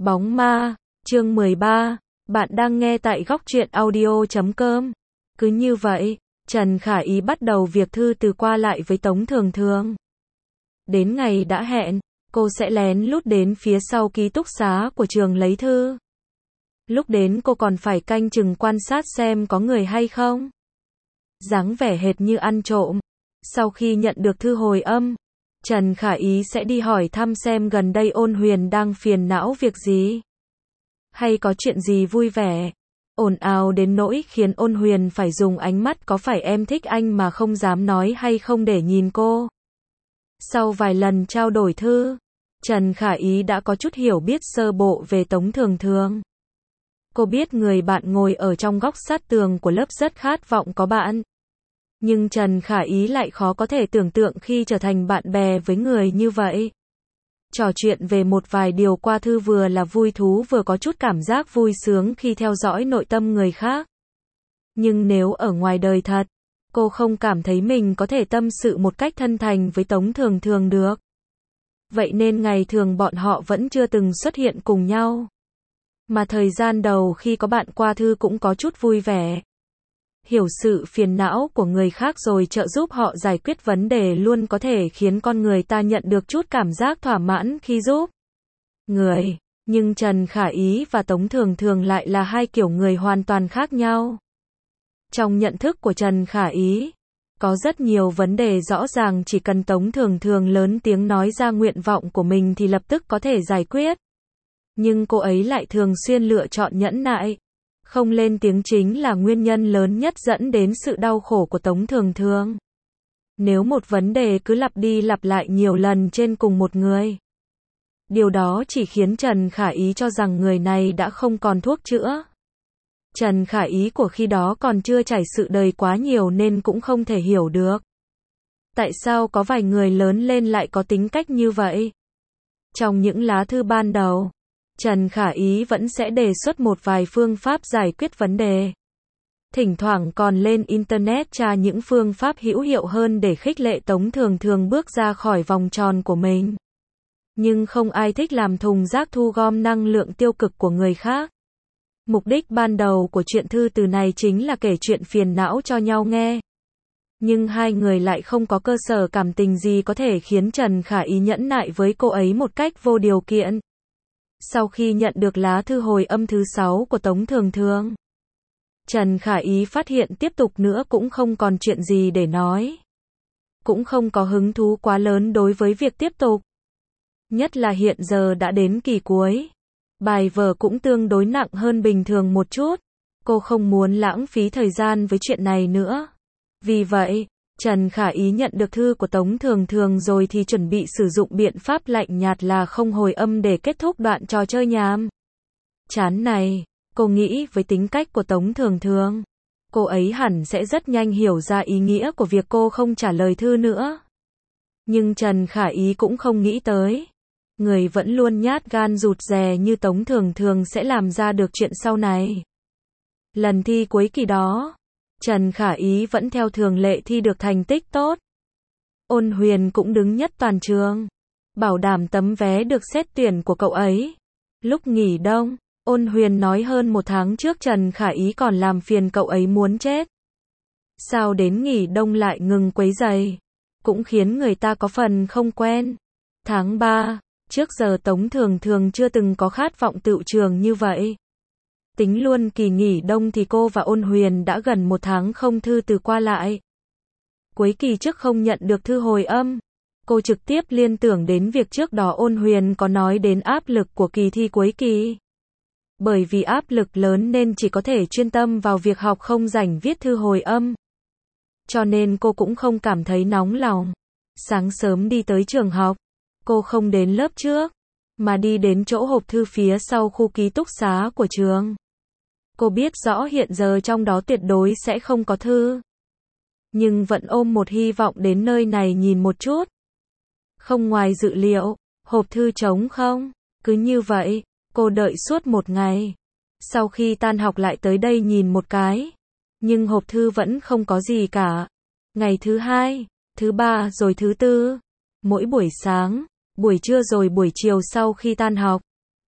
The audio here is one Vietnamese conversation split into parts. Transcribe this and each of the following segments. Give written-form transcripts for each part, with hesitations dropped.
Bóng ma, chương 13, bạn đang nghe tại góc truyện audio.com. Cứ như vậy, Trần Khả Ý bắt đầu việc thư từ qua lại với Tống Thường Thường. Đến ngày đã hẹn, cô sẽ lén lút đến phía sau ký túc xá của trường lấy thư. Lúc đến cô còn phải canh chừng quan sát xem có người hay không. Dáng vẻ hệt như ăn trộm. Sau khi nhận được thư hồi âm, Trần Khả Ý sẽ đi hỏi thăm xem gần đây Ôn Huyền đang phiền não việc gì. Hay có chuyện gì vui vẻ. Ồn ào đến nỗi khiến Ôn Huyền phải dùng ánh mắt có phải em thích anh mà không dám nói hay không để nhìn cô. Sau vài lần trao đổi thư, Trần Khả Ý đã có chút hiểu biết sơ bộ về Tống Thường Thường. Cô biết người bạn ngồi ở trong góc sát tường của lớp rất khát vọng có bạn. Nhưng Trần Khả Ý lại khó có thể tưởng tượng khi trở thành bạn bè với người như vậy. Trò chuyện về một vài điều qua thư vừa là vui thú vừa có chút cảm giác vui sướng khi theo dõi nội tâm người khác. Nhưng nếu ở ngoài đời thật, cô không cảm thấy mình có thể tâm sự một cách thân thành với Tống Thường Thường được. Vậy nên ngày thường bọn họ vẫn chưa từng xuất hiện cùng nhau. Mà thời gian đầu khi có bạn qua thư cũng có chút vui vẻ. Hiểu sự phiền não của người khác rồi trợ giúp họ giải quyết vấn đề luôn có thể khiến con người ta nhận được chút cảm giác thỏa mãn khi giúp người. Nhưng Trần Khả Ý và Tống Thường Thường lại là hai kiểu người hoàn toàn khác nhau. Trong nhận thức của Trần Khả Ý, có rất nhiều vấn đề rõ ràng chỉ cần Tống Thường Thường lớn tiếng nói ra nguyện vọng của mình thì lập tức có thể giải quyết. Nhưng cô ấy lại thường xuyên lựa chọn nhẫn nại. Không lên tiếng chính là nguyên nhân lớn nhất dẫn đến sự đau khổ của Tống Thường Thường. Nếu một vấn đề cứ lặp đi lặp lại nhiều lần trên cùng một người, điều đó chỉ khiến Trần Khả Ý cho rằng người này đã không còn thuốc chữa. Trần Khả Ý của khi đó còn chưa trải sự đời quá nhiều nên cũng không thể hiểu được. Tại sao có vài người lớn lên lại có tính cách như vậy? Trong những lá thư ban đầu, Trần Khả Ý vẫn sẽ đề xuất một vài phương pháp giải quyết vấn đề. Thỉnh thoảng còn lên Internet tra những phương pháp hữu hiệu hơn để khích lệ Tống Thường Thường bước ra khỏi vòng tròn của mình. Nhưng không ai thích làm thùng rác thu gom năng lượng tiêu cực của người khác. Mục đích ban đầu của chuyện thư từ này chính là kể chuyện phiền não cho nhau nghe. Nhưng hai người lại không có cơ sở cảm tình gì có thể khiến Trần Khả Ý nhẫn nại với cô ấy một cách vô điều kiện. Sau khi nhận được lá thư hồi âm thứ 6 của Tống Thường Thường, Trần Khả Ý phát hiện tiếp tục nữa cũng không còn chuyện gì để nói. Cũng không có hứng thú quá lớn đối với việc tiếp tục. Nhất là hiện giờ đã đến kỳ cuối. Bài vở cũng tương đối nặng hơn bình thường một chút. Cô không muốn lãng phí thời gian với chuyện này nữa. Vì vậy, Trần Khả Ý nhận được thư của Tống Thường Thường rồi thì chuẩn bị sử dụng biện pháp lạnh nhạt là không hồi âm để kết thúc đoạn trò chơi nhàm chán này. Cô nghĩ với tính cách của Tống Thường Thường, cô ấy hẳn sẽ rất nhanh hiểu ra ý nghĩa của việc cô không trả lời thư nữa. Nhưng Trần Khả Ý cũng không nghĩ tới, người vẫn luôn nhát gan rụt rè như Tống Thường Thường sẽ làm ra được chuyện sau này. Lần thi cuối kỳ đó, Trần Khả Ý vẫn theo thường lệ thi được thành tích tốt. Ôn Huyền cũng đứng nhất toàn trường, bảo đảm tấm vé được xét tuyển của cậu ấy. Lúc nghỉ đông, Ôn Huyền nói hơn một tháng trước Trần Khả Ý còn làm phiền cậu ấy muốn chết. Sao đến nghỉ đông lại ngừng quấy rầy, cũng khiến người ta có phần không quen. Tháng 3, trước giờ Tống Thường Thường chưa từng có khát vọng tựu trường như vậy. Tính luôn kỳ nghỉ đông thì cô và Ôn Huyền đã gần một tháng không thư từ qua lại. Cuối kỳ trước không nhận được thư hồi âm, cô trực tiếp liên tưởng đến việc trước đó Ôn Huyền có nói đến áp lực của kỳ thi cuối kỳ. Bởi vì áp lực lớn nên chỉ có thể chuyên tâm vào việc học không rảnh viết thư hồi âm. Cho nên cô cũng không cảm thấy nóng lòng. Sáng sớm đi tới trường học, cô không đến lớp trước, mà đi đến chỗ hộp thư phía sau khu ký túc xá của trường. Cô biết rõ hiện giờ trong đó tuyệt đối sẽ không có thư. Nhưng vẫn ôm một hy vọng đến nơi này nhìn một chút. Không ngoài dự liệu, hộp thư trống không. Cứ như vậy, cô đợi suốt một ngày. Sau khi tan học lại tới đây nhìn một cái. Nhưng hộp thư vẫn không có gì cả. Ngày thứ 2, thứ 3 rồi thứ 4. Mỗi buổi sáng, buổi trưa rồi buổi chiều sau khi tan học,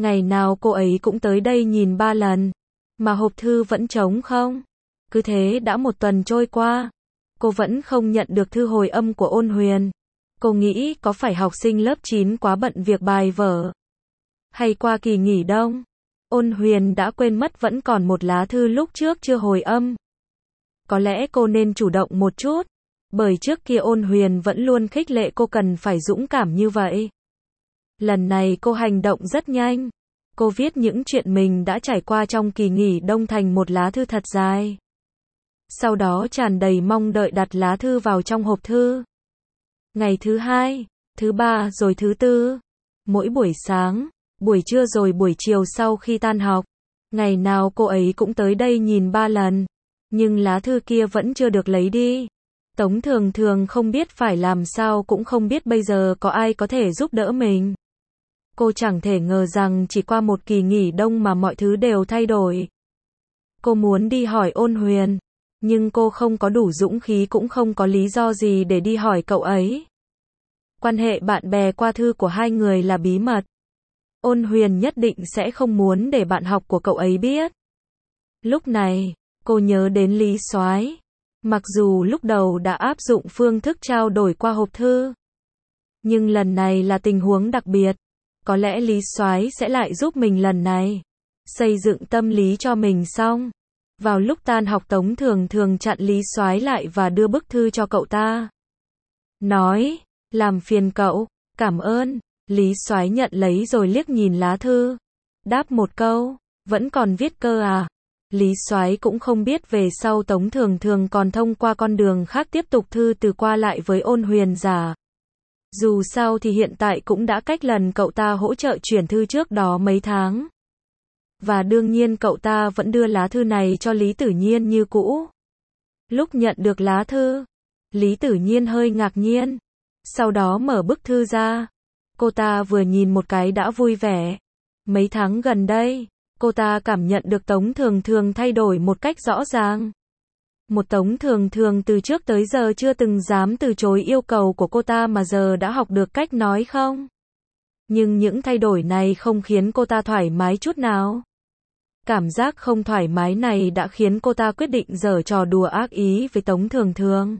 Ngày nào cô ấy cũng tới đây nhìn 3 lần, mà hộp thư vẫn trống không. Cứ thế đã 1 tuần trôi qua, cô vẫn không nhận được thư hồi âm của Ôn Huyền. Cô nghĩ có phải học sinh lớp 9 quá bận việc bài vở, hay qua kỳ nghỉ đông, Ôn Huyền đã quên mất vẫn còn một lá thư lúc trước chưa hồi âm. Có lẽ cô nên chủ động một chút, bởi trước kia Ôn Huyền vẫn luôn khích lệ cô cần phải dũng cảm như vậy. Lần này cô hành động rất nhanh. Cô viết những chuyện mình đã trải qua trong kỳ nghỉ đông thành một lá thư thật dài. Sau đó tràn đầy mong đợi đặt lá thư vào trong hộp thư. Ngày thứ 2, thứ 3 rồi thứ 4. Mỗi buổi sáng, buổi trưa rồi buổi chiều sau khi tan học. Ngày nào cô ấy cũng tới đây nhìn 3 lần. Nhưng lá thư kia vẫn chưa được lấy đi. Tống Thường Thường không biết phải làm sao, cũng không biết bây giờ có ai có thể giúp đỡ mình. Cô chẳng thể ngờ rằng chỉ qua một kỳ nghỉ đông mà mọi thứ đều thay đổi. Cô muốn đi hỏi Ôn Huyền, nhưng cô không có đủ dũng khí, cũng không có lý do gì để đi hỏi cậu ấy. Quan hệ bạn bè qua thư của hai người là bí mật. Ôn Huyền nhất định sẽ không muốn để bạn học của cậu ấy biết. Lúc này, cô nhớ đến Lý Soái. Mặc dù lúc đầu đã áp dụng phương thức trao đổi qua hộp thư, nhưng lần này là tình huống đặc biệt. Có lẽ Lý Soái sẽ lại giúp mình lần này. Xây dựng tâm lý cho mình xong. Vào lúc tan học Tống Thường Thường chặn Lý Soái lại và đưa bức thư cho cậu ta. Nói, làm phiền cậu, cảm ơn. Lý Soái nhận lấy rồi liếc nhìn lá thư. Đáp một câu, vẫn còn viết cơ à? Lý Soái cũng không biết về sau Tống Thường Thường còn thông qua con đường khác tiếp tục thư từ qua lại với Ôn Huyền giả. Dù sao thì hiện tại cũng đã cách lần cậu ta hỗ trợ chuyển thư trước đó mấy tháng. Và đương nhiên cậu ta vẫn đưa lá thư này cho Lý Tử Nhiên như cũ. Lúc nhận được lá thư, Lý Tử Nhiên hơi ngạc nhiên. Sau đó mở bức thư ra. Cô ta vừa nhìn một cái đã vui vẻ. Mấy tháng gần đây, cô ta cảm nhận được Tống Thường Thường thay đổi một cách rõ ràng. Một Tống Thường Thường từ trước tới giờ chưa từng dám từ chối yêu cầu của cô ta mà giờ đã học được cách nói không. Nhưng những thay đổi này không khiến cô ta thoải mái chút nào. Cảm giác không thoải mái này đã khiến cô ta quyết định giở trò đùa ác ý với Tống Thường Thường.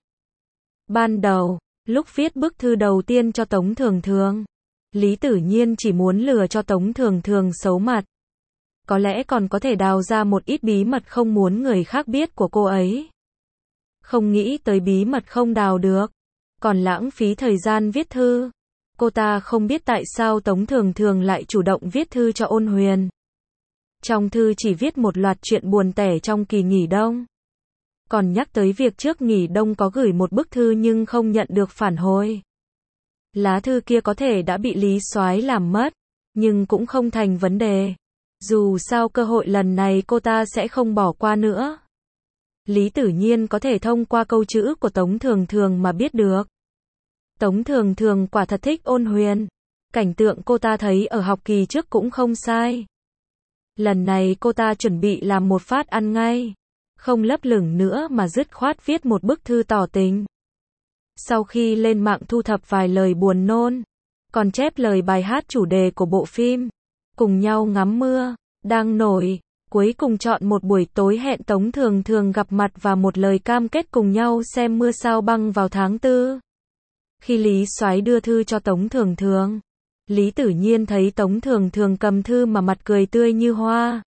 Ban đầu, lúc viết bức thư đầu tiên cho Tống Thường Thường, Lý Tử Nhiên chỉ muốn lừa cho Tống Thường Thường xấu mặt. Có lẽ còn có thể đào ra một ít bí mật không muốn người khác biết của cô ấy. Không nghĩ tới bí mật không đào được, còn lãng phí thời gian viết thư. Cô ta không biết tại sao Tống Thường Thường lại chủ động viết thư cho Ôn Huyền. Trong thư chỉ viết một loạt chuyện buồn tẻ trong kỳ nghỉ đông. Còn nhắc tới việc trước nghỉ đông có gửi một bức thư nhưng không nhận được phản hồi. Lá thư kia có thể đã bị Lý Soái làm mất, nhưng cũng không thành vấn đề. Dù sao cơ hội lần này cô ta sẽ không bỏ qua nữa. Lý Tử Nhiên có thể thông qua câu chữ của Tống Thường Thường mà biết được. Tống Thường Thường quả thật thích Ôn Huyền. Cảnh tượng cô ta thấy ở học kỳ trước cũng không sai. Lần này cô ta chuẩn bị làm một phát ăn ngay. Không lấp lửng nữa mà dứt khoát viết một bức thư tỏ tình. Sau khi lên mạng thu thập vài lời buồn nôn, còn chép lời bài hát chủ đề của bộ phim Cùng nhau ngắm mưa, đang nổi. Cuối cùng chọn một buổi tối hẹn Tống Thường Thường gặp mặt và một lời cam kết cùng nhau xem mưa sao băng vào tháng 4. Khi Lý Soái đưa thư cho Tống Thường Thường, Lý Tử Nhiên thấy Tống Thường Thường cầm thư mà mặt cười tươi như hoa.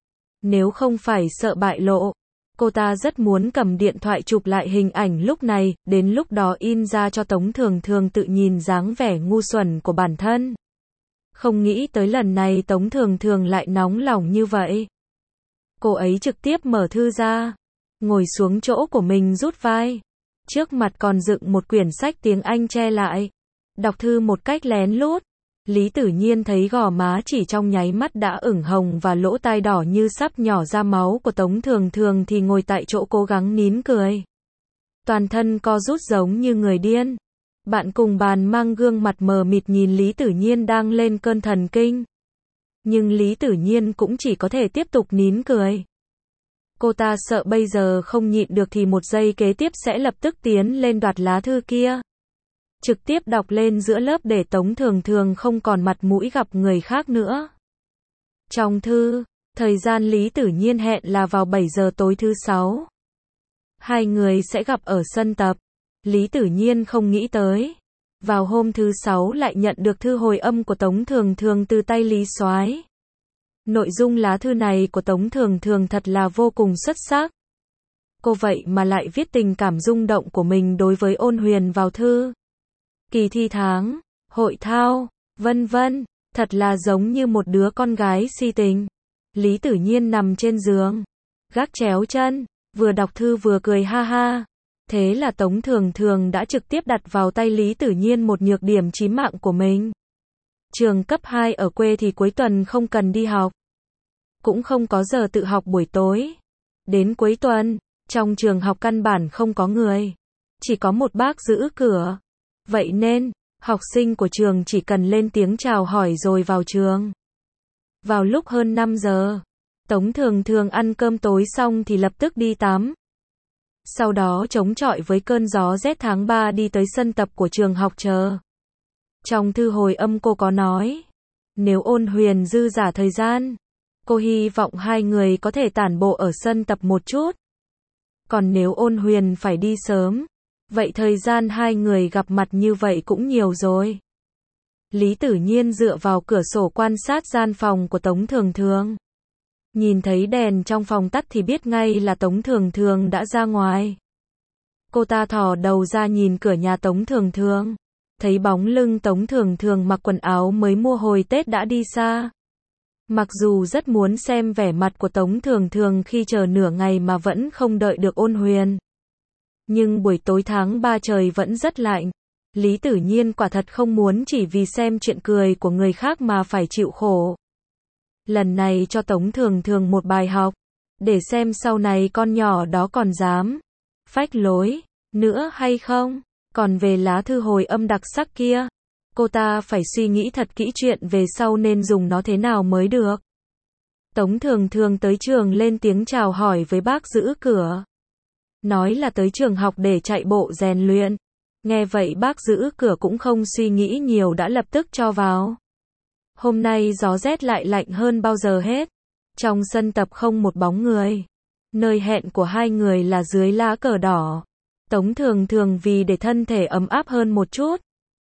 Nếu không phải sợ bại lộ, cô ta rất muốn cầm điện thoại chụp lại hình ảnh lúc này, đến lúc đó in ra cho Tống Thường Thường tự nhìn dáng vẻ ngu xuẩn của bản thân. Không nghĩ tới lần này Tống Thường Thường lại nóng lòng như vậy. Cô ấy trực tiếp mở thư ra, ngồi xuống chỗ của mình rút vai. Trước mặt còn dựng một quyển sách tiếng Anh che lại. Đọc thư một cách lén lút. Lý Tử Nhiên thấy gò má chỉ trong nháy mắt đã ửng hồng và lỗ tai đỏ như sắp nhỏ ra máu của Tống Thường Thường thì ngồi tại chỗ cố gắng nín cười. Toàn thân co rút giống như người điên. Bạn cùng bàn mang gương mặt mờ mịt nhìn Lý Tử Nhiên đang lên cơn thần kinh. Nhưng Lý Tử Nhiên cũng chỉ có thể tiếp tục nín cười. Cô ta sợ bây giờ không nhịn được thì một giây kế tiếp sẽ lập tức tiến lên đoạt lá thư kia. Trực tiếp đọc lên giữa lớp để Tống Thường Thường không còn mặt mũi gặp người khác nữa. Trong thư, thời gian Lý Tử Nhiên hẹn là vào 7 giờ tối thứ 6. Hai người sẽ gặp ở sân tập. Lý Tử Nhiên không nghĩ tới. Vào hôm thứ 6 lại nhận được thư hồi âm của Tống Thường Thường từ tay Lý Soái. Nội dung lá thư này của Tống Thường Thường thật là vô cùng xuất sắc. Cô vậy mà lại viết tình cảm rung động của mình đối với Ôn Huyền vào thư. Kỳ thi tháng, hội thao, vân vân, thật là giống như một đứa con gái si tình. Lý Tử Nhiên nằm trên giường, gác chéo chân, vừa đọc thư vừa cười ha ha. Thế là Tống Thường Thường đã trực tiếp đặt vào tay Lý Tử Nhiên một nhược điểm chí mạng của mình. Trường cấp 2 ở quê thì cuối tuần không cần đi học. Cũng không có giờ tự học buổi tối. Đến cuối tuần, trong trường học căn bản không có người. Chỉ có một bác giữ cửa. Vậy nên, học sinh của trường chỉ cần lên tiếng chào hỏi rồi vào trường. Vào lúc hơn 5 giờ, Tống Thường Thường ăn cơm tối xong thì lập tức đi tắm. Sau đó chống chọi với cơn gió rét tháng 3 đi tới sân tập của trường học chờ. Trong thư hồi âm cô có nói, nếu Ôn Huyền dư dả thời gian, cô hy vọng hai người có thể tản bộ ở sân tập một chút. Còn nếu Ôn Huyền phải đi sớm, vậy thời gian hai người gặp mặt như vậy cũng nhiều rồi. Lý Tử Nhiên dựa vào cửa sổ quan sát gian phòng của Tống Thường Thường. Nhìn thấy đèn trong phòng tắt thì biết ngay là Tống Thường Thường đã ra ngoài. Cô ta thò đầu ra nhìn cửa nhà Tống Thường Thường. Thấy bóng lưng Tống Thường Thường mặc quần áo mới mua hồi Tết đã đi xa. Mặc dù rất muốn xem vẻ mặt của Tống Thường Thường khi chờ nửa ngày mà vẫn không đợi được Ôn Huyền. Nhưng buổi tối tháng 3 trời vẫn rất lạnh. Lý Tử Nhiên quả thật không muốn chỉ vì xem chuyện cười của người khác mà phải chịu khổ. Lần này cho Tống Thường Thường một bài học, để xem sau này con nhỏ đó còn dám phách lối nữa hay không. Còn về lá thư hồi âm đặc sắc kia, cô ta phải suy nghĩ thật kỹ chuyện về sau nên dùng nó thế nào mới được. Tống Thường Thường tới trường lên tiếng chào hỏi với bác giữ cửa. Nói là tới trường học để chạy bộ rèn luyện. Nghe vậy bác giữ cửa cũng không suy nghĩ nhiều đã lập tức cho vào. Hôm nay gió rét lại lạnh hơn bao giờ hết. Trong sân tập không một bóng người. Nơi hẹn của hai người là dưới lá cờ đỏ. Tống Thường Thường vì để thân thể ấm áp hơn một chút,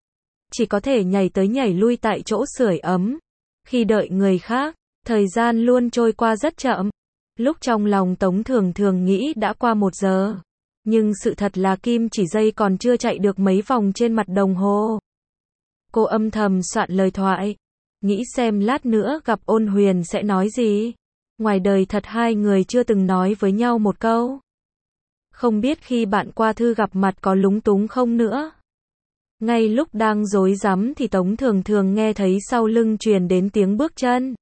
chỉ có thể nhảy tới nhảy lui tại chỗ sưởi ấm. Khi đợi người khác, thời gian luôn trôi qua rất chậm. Lúc trong lòng Tống Thường Thường nghĩ đã qua 1 giờ. Nhưng sự thật là kim chỉ giây còn chưa chạy được mấy vòng trên mặt đồng hồ. Cô âm thầm soạn lời thoại. Nghĩ xem lát nữa gặp Ôn Huyền sẽ nói gì. Ngoài đời thật hai người chưa từng nói với nhau một câu. Không biết khi bạn qua thư gặp mặt có lúng túng không nữa. Ngay lúc đang rối rắm thì Tống Thường Thường nghe thấy sau lưng truyền đến tiếng bước chân.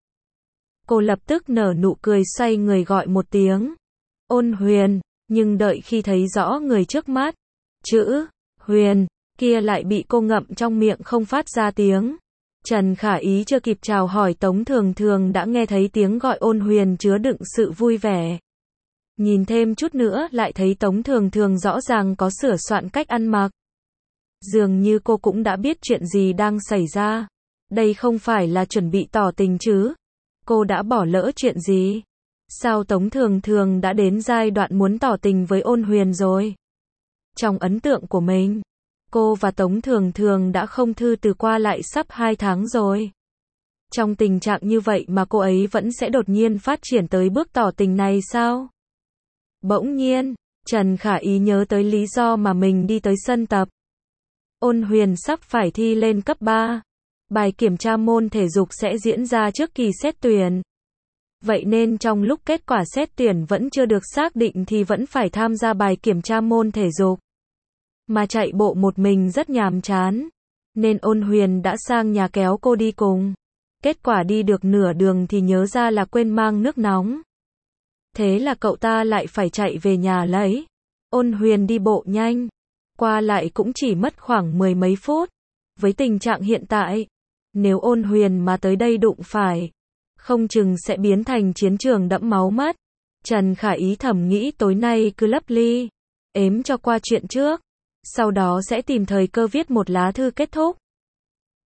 Cô lập tức nở nụ cười xoay người gọi một tiếng. Ôn Huyền, nhưng đợi khi thấy rõ người trước mắt, chữ Huyền kia lại bị cô ngậm trong miệng không phát ra tiếng. Trần Khả Ý chưa kịp chào hỏi Tống Thường Thường đã nghe thấy tiếng gọi Ôn Huyền chứa đựng sự vui vẻ. Nhìn thêm chút nữa lại thấy Tống Thường Thường rõ ràng có sửa soạn cách ăn mặc. Dường như cô cũng đã biết chuyện gì đang xảy ra. Đây không phải là chuẩn bị tỏ tình chứ. Cô đã bỏ lỡ chuyện gì? Sao Tống Thường Thường đã đến giai đoạn muốn tỏ tình với Ôn Huyền rồi? Trong ấn tượng của mình, cô và Tống Thường Thường đã không thư từ qua lại sắp 2 tháng rồi. Trong tình trạng như vậy mà cô ấy vẫn sẽ đột nhiên phát triển tới bước tỏ tình này sao? Bỗng nhiên, Trần Khả Ý nhớ tới lý do mà mình đi tới sân tập. Ôn Huyền sắp phải thi lên cấp 3. Bài kiểm tra môn thể dục sẽ diễn ra trước kỳ xét tuyển. Vậy nên trong lúc kết quả xét tuyển vẫn chưa được xác định thì vẫn phải tham gia bài kiểm tra môn thể dục. Mà chạy bộ một mình rất nhàm chán. Nên Ôn Huyền đã sang nhà kéo cô đi cùng. Kết quả đi được nửa đường thì nhớ ra là quên mang nước nóng. Thế là cậu ta lại phải chạy về nhà lấy. Ôn Huyền đi bộ nhanh. Qua lại cũng chỉ mất khoảng 10 mấy phút. Với tình trạng hiện tại, nếu Ôn Huyền mà tới đây đụng phải, không chừng sẽ biến thành chiến trường đẫm máu mất. Trần Khả Ý thầm nghĩ tối nay cứ lấp ly, ếm cho qua chuyện trước. Sau đó sẽ tìm thời cơ viết một lá thư kết thúc.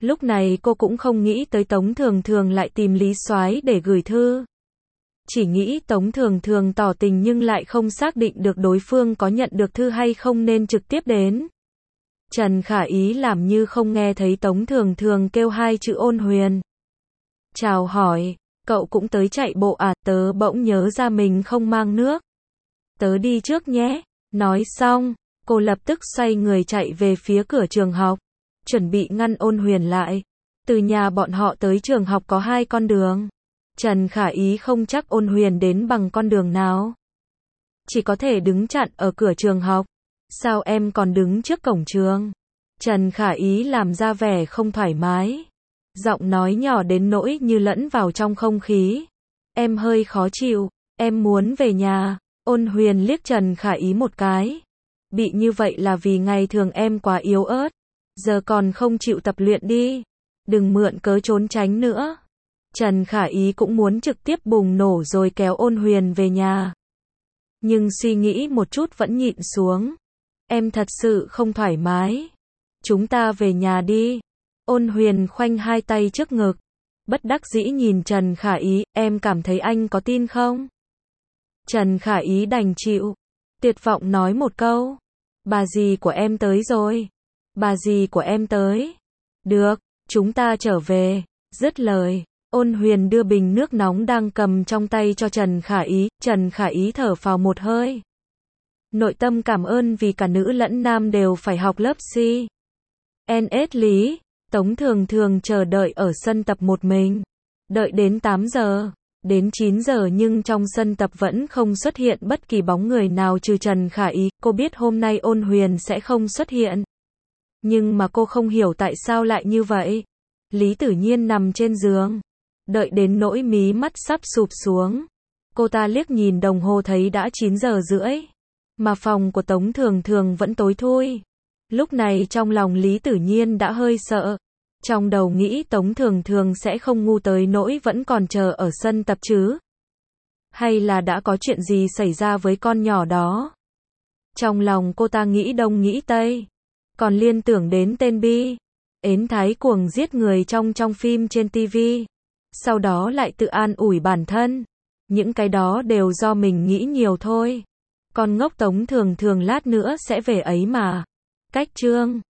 Lúc này cô cũng không nghĩ tới Tống Thường Thường lại tìm Lý Soái để gửi thư. Chỉ nghĩ Tống Thường Thường tỏ tình nhưng lại không xác định được đối phương có nhận được thư hay không nên trực tiếp đến. Trần Khả Ý làm như không nghe thấy Tống Thường Thường kêu hai chữ Ôn Huyền. Chào hỏi, cậu cũng tới chạy bộ à? Tớ bỗng nhớ ra mình không mang nước. Tớ đi trước nhé. Nói xong, cô lập tức xoay người chạy về phía cửa trường học, chuẩn bị ngăn Ôn Huyền lại. Từ nhà bọn họ tới trường học có 2 con đường. Trần Khả Ý không chắc Ôn Huyền đến bằng con đường nào. Chỉ có thể đứng chặn ở cửa trường học. Sao em còn đứng trước cổng trường? Trần Khả Ý làm ra vẻ không thoải mái. Giọng nói nhỏ đến nỗi như lẫn vào trong không khí. Em hơi khó chịu, em muốn về nhà. Ôn Huyền liếc Trần Khả Ý một cái. Bị như vậy là vì ngày thường em quá yếu ớt. Giờ còn không chịu tập luyện đi. Đừng mượn cớ trốn tránh nữa. Trần Khả Ý cũng muốn trực tiếp bùng nổ rồi kéo Ôn Huyền về nhà. Nhưng suy nghĩ một chút vẫn nhịn xuống. Em thật sự không thoải mái. Chúng ta về nhà đi. Ôn Huyền khoanh 2 tay trước ngực. Bất đắc dĩ nhìn Trần Khả Ý, em cảm thấy anh có tin không? Trần Khả Ý đành chịu. Tuyệt vọng nói một câu. Bà dì của em tới rồi. Bà dì của em tới. Được, chúng ta trở về. Dứt lời, Ôn Huyền đưa bình nước nóng đang cầm trong tay cho Trần Khả Ý. Trần Khả Ý thở phào một hơi. Nội tâm cảm ơn vì cả nữ lẫn nam đều phải học lớp CNS lý. Tống Thường Thường chờ đợi ở sân tập một mình. Đợi đến 8 giờ, đến 9 giờ nhưng trong sân tập vẫn không xuất hiện bất kỳ bóng người nào trừ Trần Khả Ý. Cô biết hôm nay Ôn Huyền sẽ không xuất hiện. Nhưng mà cô không hiểu tại sao lại như vậy. Lý Tử Nhiên nằm trên giường. Đợi đến nỗi mí mắt sắp sụp xuống. Cô ta liếc nhìn đồng hồ thấy đã 9 giờ rưỡi. Mà phòng của Tống Thường Thường vẫn tối thui. Lúc này trong lòng Lý Tử Nhiên đã hơi sợ. Trong đầu nghĩ Tống Thường Thường sẽ không ngu tới nỗi vẫn còn chờ ở sân tập chứ. Hay là đã có chuyện gì xảy ra với con nhỏ đó. Trong lòng cô ta nghĩ đông nghĩ tây. Còn liên tưởng đến tên Bi Ến Thái cuồng giết người trong phim trên TV. Sau đó lại tự an ủi bản thân. Những cái đó đều do mình nghĩ nhiều thôi. Con ngốc Tống Thường Thường lát nữa sẽ về ấy mà. Cách chương